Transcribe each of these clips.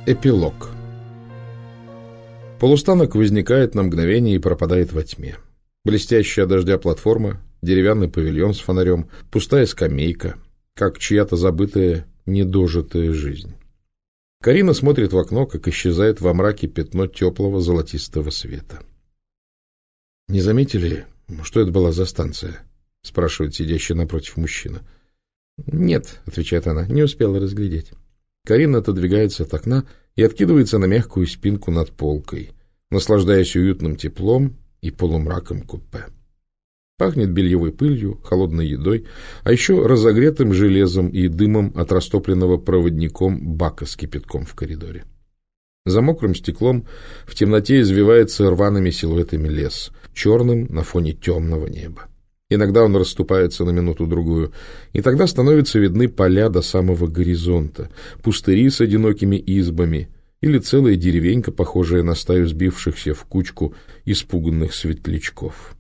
Эпилог. Полустанок возникает на мгновение и пропадает во тьме. Блестящая от дождя платформа, деревянный павильон с фонарем, пустая скамейка, как чья-то забытая, недожитая жизнь. Карина смотрит в окно, как исчезает во мраке пятно теплого золотистого света. — Не заметили, что это была за станция? — спрашивает сидящий напротив мужчина. — Нет, — отвечает она, — не успела разглядеть. Карина отодвигается от окна и откидывается на мягкую спинку над полкой, наслаждаясь уютным теплом и полумраком купе. Пахнет бельевой пылью, холодной едой, а еще разогретым железом и дымом от растопленного проводником бака с кипятком в коридоре. За мокрым стеклом в темноте извивается рваными силуэтами лес, черным на фоне темного неба. Иногда он расступается на минуту-другую, и тогда становятся видны поля до самого горизонта, пустыри с одинокими избами или целая деревенька, похожая на стаю сбившихся в кучку испуганных светлячков.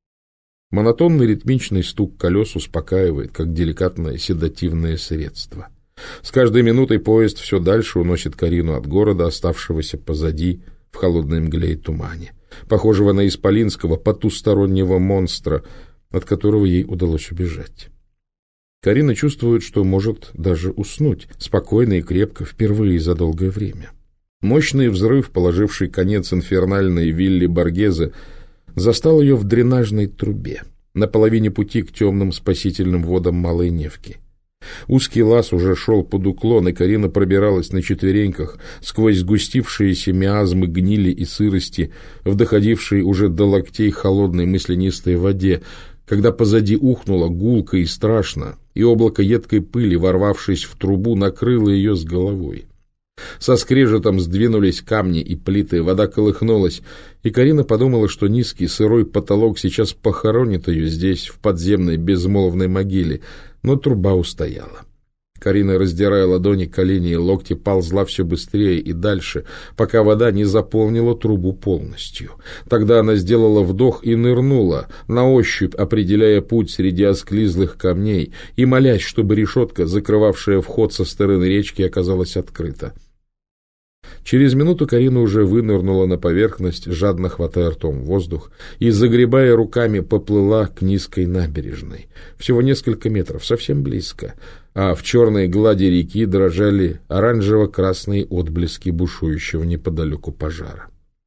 Монотонный ритмичный стук колес успокаивает, как деликатное седативное средство. С каждой минутой поезд все дальше уносит Карину от города, оставшегося позади в холодной мгле и тумане, похожего на исполинского потустороннего монстра, от которого ей удалось убежать. Карина чувствует, что может даже уснуть, спокойно и крепко, впервые за долгое время. Мощный взрыв, положивший конец инфернальной вилле Боргезе, застал ее в дренажной трубе, на половине пути к темным спасительным водам Малой Невки. Узкий лаз уже шел под уклон, и Карина пробиралась на четвереньках сквозь сгустившиеся миазмы гнили и сырости, в доходившей уже до локтей холодной мысленистой воде, когда позади ухнуло гулко и страшно, и облако едкой пыли, ворвавшись в трубу, накрыло ее с головой. Со скрежетом сдвинулись камни и плиты, вода колыхнулась, и Карина подумала, что низкий сырой потолок сейчас похоронит ее здесь, в подземной безмолвной могиле, но труба устояла. Карина, раздирая ладони, колени и локти, ползла все быстрее и дальше, пока вода не заполнила трубу полностью. Тогда она сделала вдох и нырнула, на ощупь определяя путь среди осклизлых камней и молясь, чтобы решетка, закрывавшая вход со стороны речки, оказалась открыта. Через минуту Карина уже вынырнула на поверхность, жадно хватая ртом воздух, и, загребая руками, поплыла к низкой набережной. Всего несколько метров, совсем близко, а в черной глади реки дрожали оранжево-красные отблески бушующего неподалеку пожара.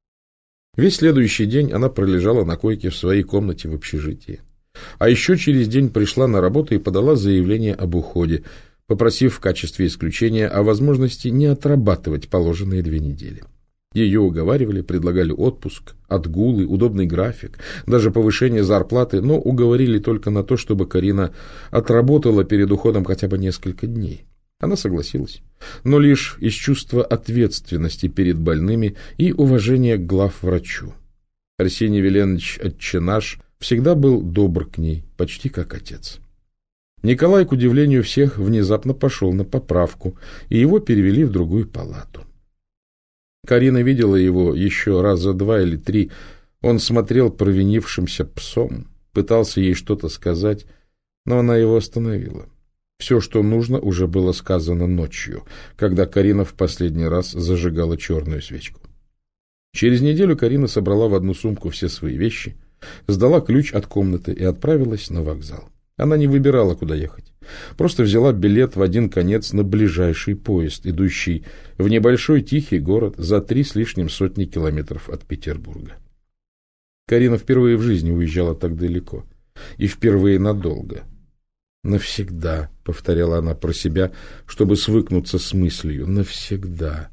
Весь следующий день она пролежала на койке в своей комнате в общежитии. А еще через день пришла на работу и подала заявление об уходе, попросив в качестве исключения о возможности не отрабатывать положенные 2 недели. Ее уговаривали, предлагали отпуск, отгулы, удобный график, даже повышение зарплаты, но уговорили только на то, чтобы Карина отработала перед уходом хотя бы несколько дней. Она согласилась, но лишь из чувства ответственности перед больными и уважения к главврачу. Арсений Веленович Отчинаш всегда был добр к ней, почти как отец. Николай, к удивлению всех, внезапно пошел на поправку, и его перевели в другую палату. Карина видела его еще раза 2 или 3. Он смотрел провинившимся псом, пытался ей что-то сказать, но она его остановила. Все, что нужно, уже было сказано ночью, когда Карина в последний раз зажигала черную свечку. Через неделю Карина собрала в одну сумку все свои вещи, сдала ключ от комнаты и отправилась на вокзал. Она не выбирала, куда ехать. Просто взяла билет в один конец на ближайший поезд, идущий в небольшой тихий город за 3 с лишним сотни километров от Петербурга. Карина впервые в жизни уезжала так далеко. И впервые надолго. «Навсегда», — повторяла она про себя, чтобы свыкнуться с мыслью. «Навсегда».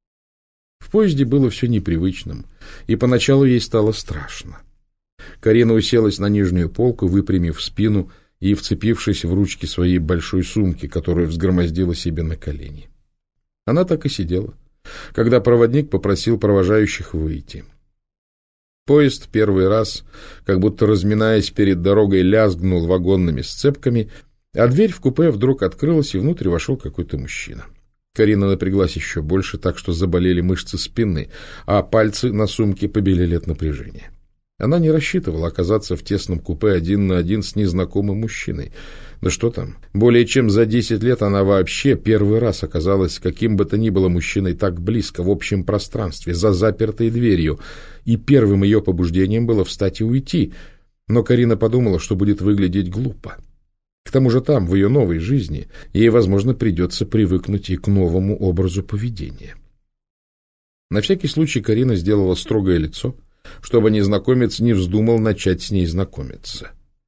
В поезде было все непривычным, и поначалу ей стало страшно. Карина уселась на нижнюю полку, выпрямив спину и вцепившись в ручки своей большой сумки, которую взгромоздила себе на колени. Она так и сидела, когда проводник попросил провожающих выйти. Поезд первый раз, как будто разминаясь перед дорогой, лязгнул вагонными сцепками, а дверь в купе вдруг открылась, и внутрь вошел какой-то мужчина. Карина напряглась еще больше, так что заболели мышцы спины, а пальцы на сумке побелели от напряжения. Она не рассчитывала оказаться в тесном купе 1 на 1 с незнакомым мужчиной. Да что там, более чем за 10 лет она вообще первый раз оказалась каким бы то ни было мужчиной так близко, в общем пространстве, за запертой дверью, и первым ее побуждением было встать и уйти. Но Карина подумала, что будет выглядеть глупо. К тому же там, в ее новой жизни, ей, возможно, придется привыкнуть и к новому образу поведения. На всякий случай Карина сделала строгое лицо, чтобы незнакомец не вздумал начать с ней знакомиться.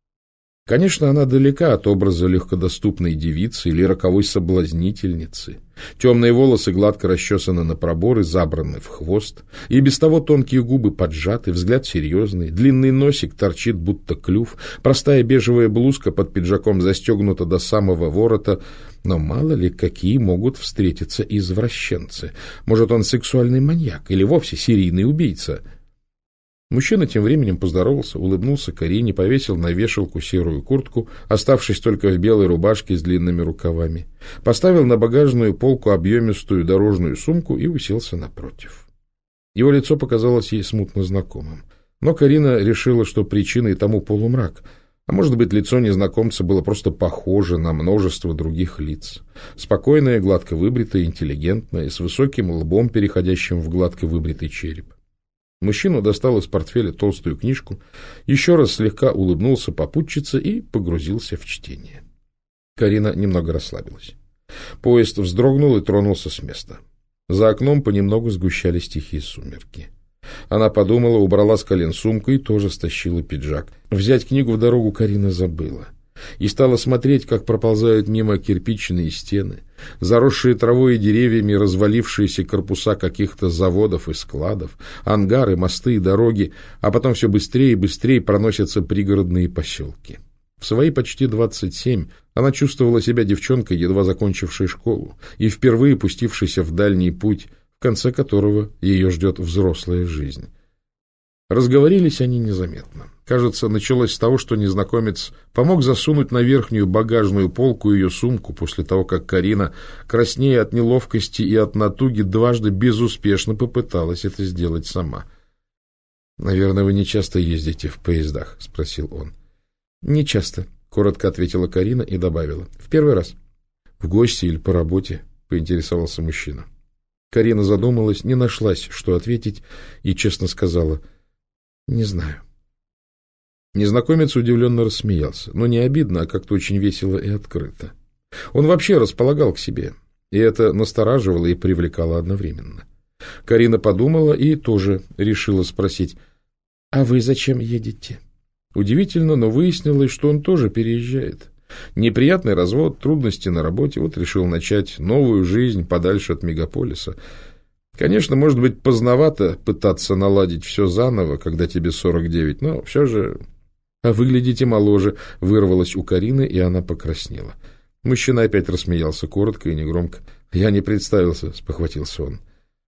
Конечно, она далека от образа легкодоступной девицы или роковой соблазнительницы. Темные волосы гладко расчесаны на пробор и забраны в хвост, и без того тонкие губы поджаты, взгляд серьезный, длинный носик торчит, будто клюв, простая бежевая блузка под пиджаком застегнута до самого ворота, но мало ли какие могут встретиться извращенцы. Может, он сексуальный маньяк или вовсе серийный убийца. Мужчина тем временем поздоровался, улыбнулся Карине, повесил на вешалку серую куртку, оставшись только в белой рубашке с длинными рукавами, поставил на багажную полку объемистую дорожную сумку и уселся напротив. Его лицо показалось ей смутно знакомым, но Карина решила, что причиной тому полумрак, а может быть, лицо незнакомца было просто похоже на множество других лиц. Спокойное, гладко выбритое, интеллигентное, с высоким лбом, переходящим в гладко выбритый череп. Мужчина достал из портфеля толстую книжку, еще раз слегка улыбнулся попутчице и погрузился в чтение. Карина немного расслабилась. Поезд вздрогнул и тронулся с места. За окном понемногу сгущались тихие сумерки. Она подумала, убрала с колен сумку и тоже стащила пиджак. Взять книгу в дорогу Карина забыла. И стала смотреть, как проползают мимо кирпичные стены, заросшие травой и деревьями развалившиеся корпуса каких-то заводов и складов, ангары, мосты и дороги, а потом все быстрее и быстрее проносятся пригородные поселки. В свои почти 27 она чувствовала себя девчонкой, едва закончившей школу, и впервые пустившейся в дальний путь, в конце которого ее ждет взрослая жизнь. Разговорились они незаметно. Кажется, началось с того, что незнакомец помог засунуть на верхнюю багажную полку ее сумку после того, как Карина, краснея от неловкости и от натуги, дважды безуспешно попыталась это сделать сама. — Наверное, вы не часто ездите в поездах? — спросил он. — Не часто, — коротко ответила Карина и добавила. — В первый раз. — В гости или по работе? — поинтересовался мужчина. Карина задумалась, не нашлась, что ответить, и честно сказала: — Не знаю. Незнакомец удивленно рассмеялся, но не обидно, а как-то очень весело и открыто. Он вообще располагал к себе, и это настораживало и привлекало одновременно. Карина подумала и тоже решила спросить: — А вы зачем едете? Удивительно, но выяснилось, что он тоже переезжает. Неприятный развод, трудности на работе, вот решил начать новую жизнь подальше от мегаполиса. Конечно, может быть, поздновато пытаться наладить все заново, когда тебе 49, но все же... — А выглядите моложе, — вырвалось у Карины, и она покраснела. Мужчина опять рассмеялся коротко и негромко. — Я не представился, — спохватился он.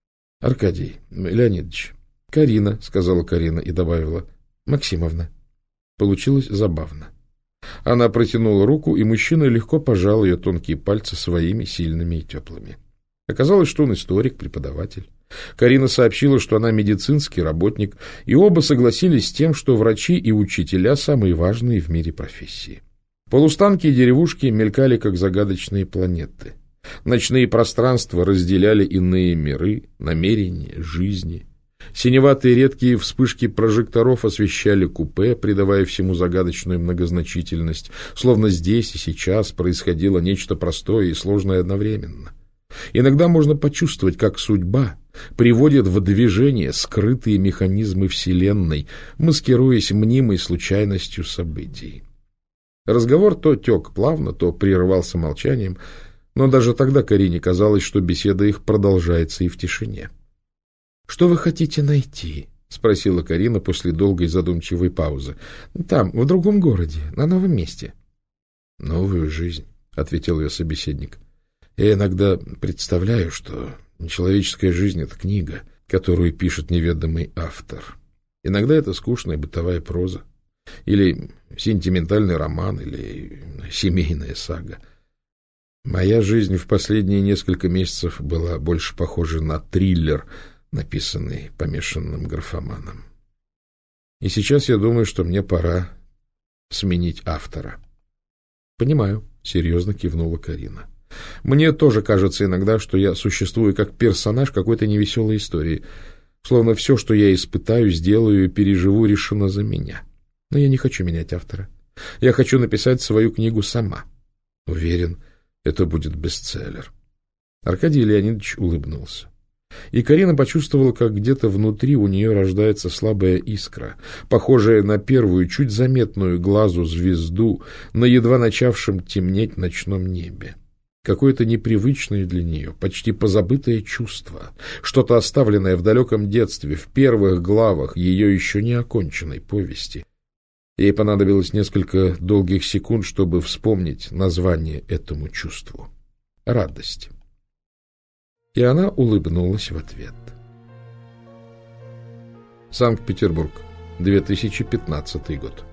— Аркадий Леонидович. — Карина, — сказала Карина и добавила: — Максимовна. Получилось забавно. Она протянула руку, и мужчина легко пожал ее тонкие пальцы своими сильными и теплыми. Оказалось, что он историк, преподаватель. Карина сообщила, что она медицинский работник, и оба согласились с тем, что врачи и учителя – самые важные в мире профессии. Полустанки и деревушки мелькали, как загадочные планеты. Ночные пространства разделяли иные миры, намерения, жизни. Синеватые редкие вспышки прожекторов освещали купе, придавая всему загадочную многозначительность, словно здесь и сейчас происходило нечто простое и сложное одновременно. Иногда можно почувствовать, как судьба приводит в движение скрытые механизмы Вселенной, маскируясь мнимой случайностью событий. Разговор то тек плавно, то прерывался молчанием, но даже тогда Карине казалось, что беседа их продолжается и в тишине. — Что вы хотите найти? — спросила Карина после долгой задумчивой паузы. — Там, в другом городе, на новом месте. — Новую жизнь, — ответил ее собеседник. — Я иногда представляю, что человеческая жизнь — это книга, которую пишет неведомый автор. Иногда это скучная бытовая проза, или сентиментальный роман, или семейная сага. Моя жизнь в последние несколько месяцев была больше похожа на триллер, написанный помешанным графоманом. И сейчас я думаю, что мне пора сменить автора. Понимаю, серьезно кивнула Карина. Мне тоже кажется иногда, что я существую как персонаж какой-то невеселой истории. Словно все, что я испытаю, сделаю и переживу, решено за меня. Но я не хочу менять автора. Я хочу написать свою книгу сама. Уверен, это будет бестселлер. Аркадий Леонидович улыбнулся. И Карина почувствовала, как где-то внутри у нее рождается слабая искра, похожая на первую, чуть заметную глазу звезду на едва начавшем темнеть ночном небе. Какое-то непривычное для нее, почти позабытое чувство, что-то оставленное в далеком детстве, в первых главах ее еще не оконченной повести. Ей понадобилось несколько долгих секунд, чтобы вспомнить название этому чувству — радость. И она улыбнулась в ответ. Санкт-Петербург, 2015 год.